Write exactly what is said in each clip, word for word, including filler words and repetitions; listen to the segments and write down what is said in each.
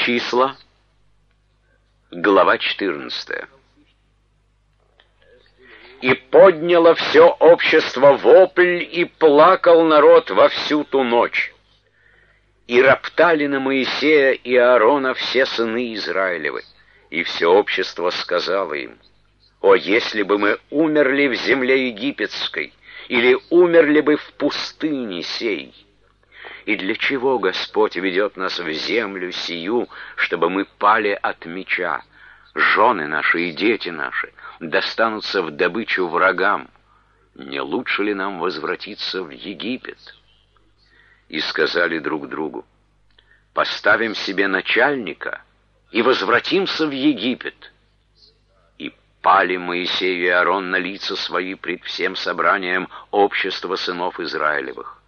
Числа, глава четырнадцатая. «И подняло все общество вопль, и плакал народ во всю ту ночь. И роптали на Моисея и Аарона все сыны Израилевы, и все общество сказало им: о, если бы мы умерли в земле египетской, или умерли бы в пустыне сей! И для чего Господь ведет нас в землю сию, чтобы мы пали от меча? Жены наши и дети наши достанутся в добычу врагам. Не лучше ли нам возвратиться в Египет?» И сказали друг другу: поставим себе начальника и возвратимся в Египет. И пали Моисей и Аарон на лица свои пред всем собранием общества сынов Израилевых.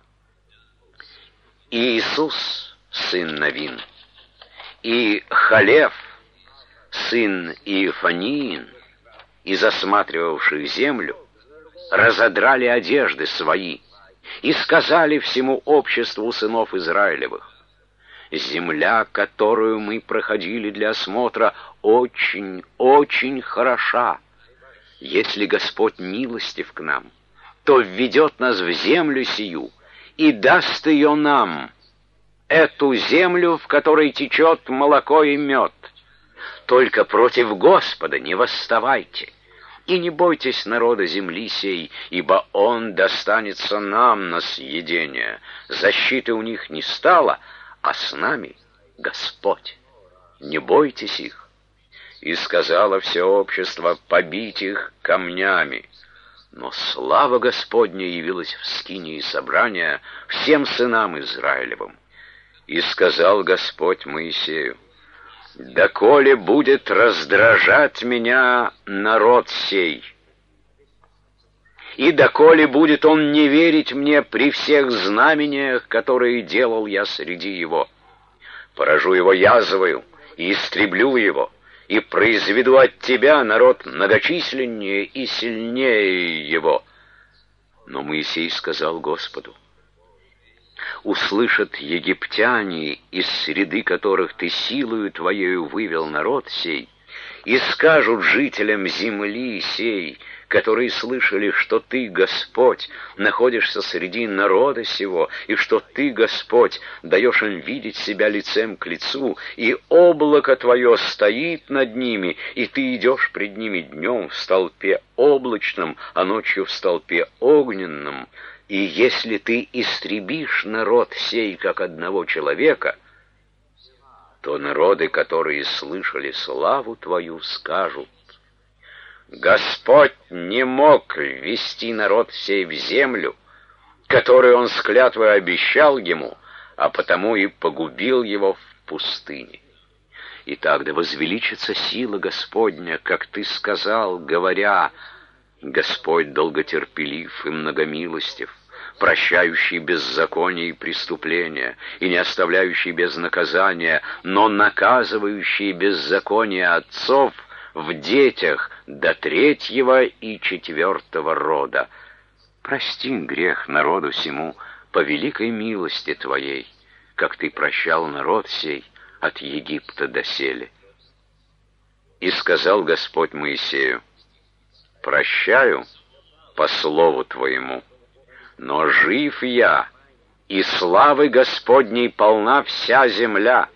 И Иисус, сын Навин, и Халев, сын Иефаниин, из осматривавших землю, разодрали одежды свои и сказали всему обществу сынов Израилевых: земля, которую мы проходили для осмотра, очень, очень хороша. Если Господь милостив к нам, то введет нас в землю сию и даст ее нам, эту землю, в которой течет молоко и мед. Только против Господа не восставайте, и не бойтесь народа земли сей, ибо он достанется нам на съедение. Защиты у них не стало, а с нами Господь. Не бойтесь их». И сказала все общество побить их камнями. Но слава Господня явилась в скинии собрания всем сынам Израилевым. И сказал Господь Моисею: «Доколе будет раздражать меня народ сей, и доколе будет он не верить мне при всех знамениях, которые делал я среди его, поражу его язвою и истреблю его, и произведу от тебя народ многочисленнее и сильнее его». Но Моисей сказал Господу: услышат египтяне, из среды которых ты силою твоею вывел народ сей, и скажут жителям земли сей, которые слышали, что ты, Господь, находишься среди народа сего, и что ты, Господь, даешь им видеть себя лицем к лицу, и облако твое стоит над ними, и ты идешь пред ними днем в столпе облачном, а ночью в столпе огненном. И если ты истребишь народ сей, как одного человека, то народы, которые слышали славу твою, скажут: Господь не мог ввести народ сей в землю, которую он с клятвой обещал ему, а потому и погубил его в пустыне. И тогда возвеличится сила Господня, как ты сказал, говоря: Господь долготерпелив и многомилостив, прощающий беззаконие и преступления, и не оставляющий без наказания, но наказывающий беззаконие отцов в детях до третьего и четвертого рода. Прости грех народу сему по великой милости твоей, как ты прощал народ сей от Египта доселе. И сказал Господь Моисею: прощаю по слову твоему, но жив я, и славы Господней полна вся земля.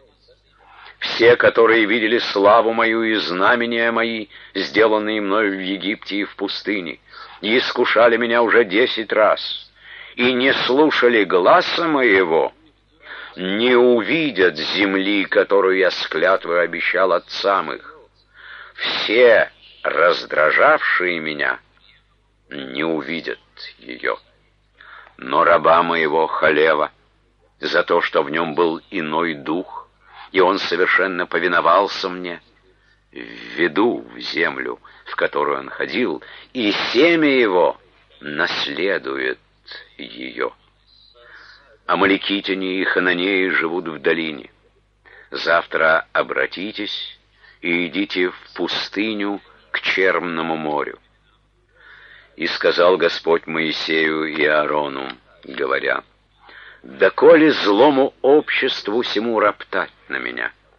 Все, которые видели славу мою и знамения мои, сделанные мною в Египте и в пустыне, и искушали меня уже десять раз, и не слушали гласа моего, не увидят земли, которую я с клятвой обещал отцам их. Все, раздражавшие меня, не увидят ее. Но раба моего Халева, за то, что в нем был иной дух, и он совершенно повиновался мне, введу в землю, в которую он ходил, и семя его наследует ее. Амаликитяне и хананеи живут в долине. Завтра обратитесь и идите в пустыню к Черному морю. И сказал Господь Моисею и Аарону, говоря: доколе злому обществу сему роптать на меня,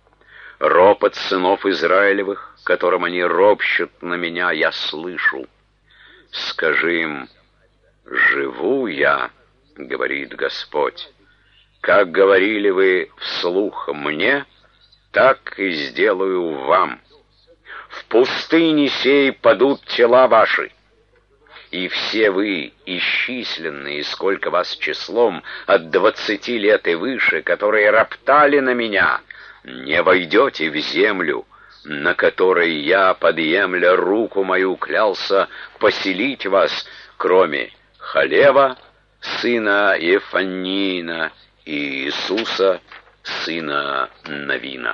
Ропот сынов Израилевых, которым они ропщут на меня, я слышу. Скажи им: живу я, говорит Господь. Как говорили вы вслух мне, так и сделаю вам. В пустыне сей падут тела ваши, и все вы, исчисленные, сколько вас числом, от двадцати лет и выше, которые роптали на меня, не войдете в землю, на которой я, подъемля руку мою, клялся поселить вас, кроме Халева, сына Ефаннина, и Иисуса, сына Навина.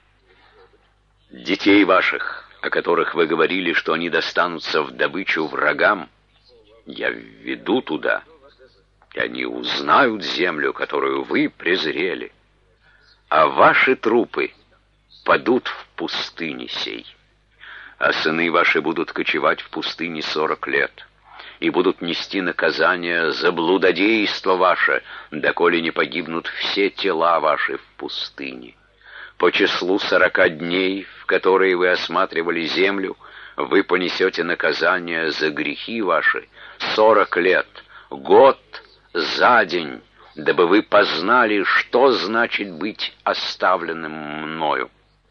Детей ваших, о которых вы говорили, что они достанутся в добычу врагам, я введу туда, и они узнают землю, которую вы презрели, а ваши трупы падут в пустыне сей, а сыны ваши будут кочевать в пустыне сорок лет, и будут нести наказание за блудодейство ваше, доколе не погибнут все тела ваши в пустыне. По числу сорока дней, в которые вы осматривали землю, вы понесете наказание за грехи ваши сорок лет, год за день, дабы вы познали, что значит быть оставленным мною.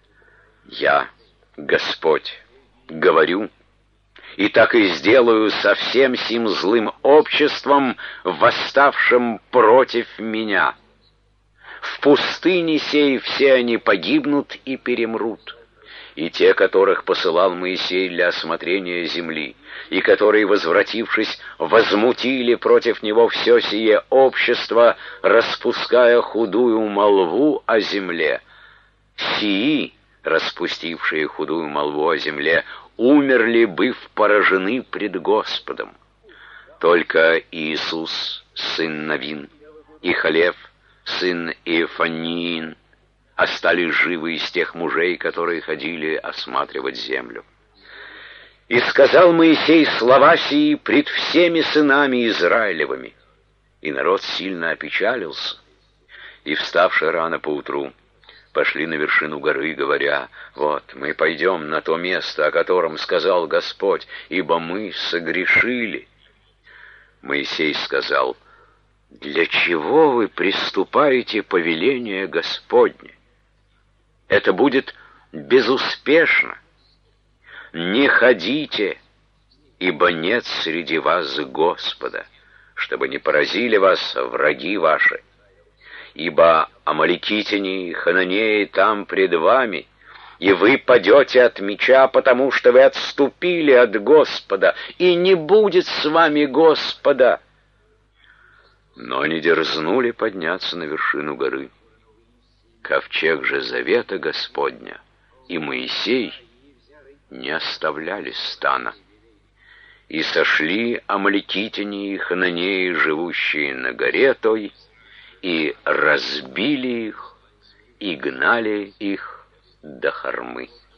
Я, Господь, говорю, и так и сделаю со всем сим злым обществом, восставшим против меня. В пустыне сей все они погибнут и перемрут. И те, которых посылал Моисей для осмотрения земли, и которые, возвратившись, возмутили против него все сие общество, распуская худую молву о земле. Сии, распустившие худую молву о земле, умерли, быв поражены пред Господом. Только Иисус, сын Навин, и Халев, сын Иефаннин, остались живы из тех мужей, которые ходили осматривать землю. И сказал Моисей слова сии пред всеми сынами Израилевыми. И народ сильно опечалился, и, вставши рано поутру, пошли на вершину горы, говоря: вот, мы пойдем на то место, о котором сказал Господь, ибо мы согрешили. Моисей сказал: для чего вы приступаете повеление Господне? Это будет безуспешно. Не ходите, ибо нет среди вас Господа, чтобы не поразили вас враги ваши. Ибо амаликитяне и хананеи там пред вами, и вы падете от меча, потому что вы отступили от Господа, и не будет с вами Господа. Но они дерзнули подняться на вершину горы. Ковчег же завета Господня и Моисей не оставляли стана. И сошли амаликитяне и хананеи, живущие на горе той, и разбили их, и гнали их до Хормы.